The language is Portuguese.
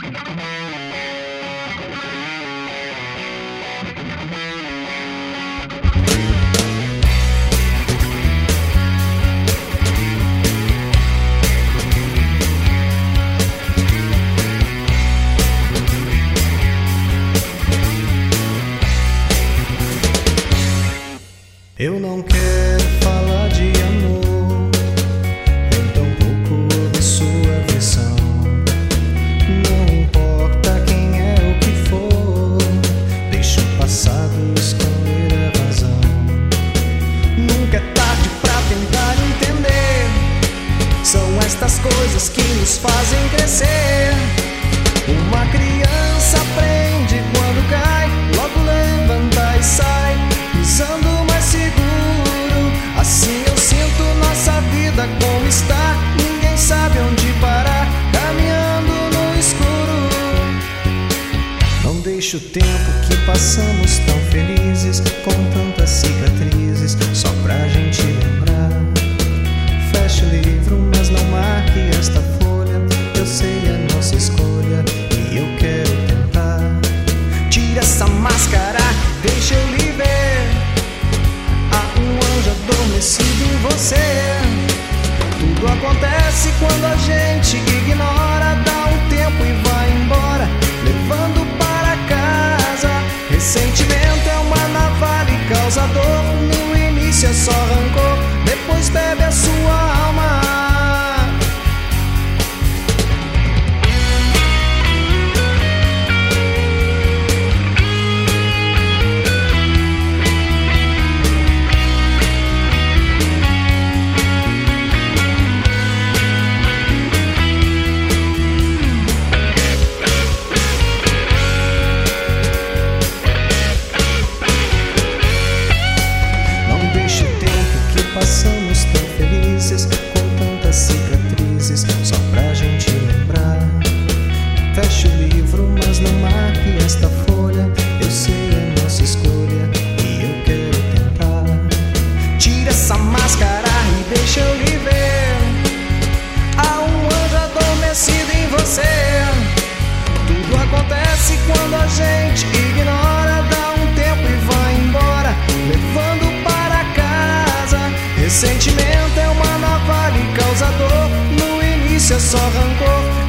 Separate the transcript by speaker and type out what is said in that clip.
Speaker 1: Eu não quero falar de amor, nem tampouco ouvir sua versão. Não importa quem é o que for, deixa o passado esconder a razão. Nunca é tarde pra tentar entender, são estas coisas que nos fazem crescer. Uma criança aprende quando cai, logo levanta e sai, pisando mais seguro. Assim eu sinto nossa vida como está, ninguém sabe onde parar, caminhando no escuro. Não deixe o tempo que passamos tão felizes, com tantas cicatrizes, só pra gente lembrar. Feche o livro, mas não marque esta folha, eu sei a nossa escolha e eu quero tentar. Tire essa máscara, deixa eu lhe ver. Há um anjo adormecido em você. Tudo acontece quando a gente ignora, dá um tempo e vai embora, levando para casa. Ressentimento é uma navalha e causa dor. No início é só rancor, depois bebe a sua alma. Passamos tão felizes, com tantas cicatrizes, só pra gente lembrar. Feche o livro, mas não marque esta folha, eu sei a nossa escolha e eu quero tentar. Tire essa máscara e deixa eu lhe ver. Há um anjo adormecido em você. Tudo acontece quando a gente ignora, dá um tempo e vai embora, levando para casa. Ressentimento é uma navalha e causa dor. No início é só rancor,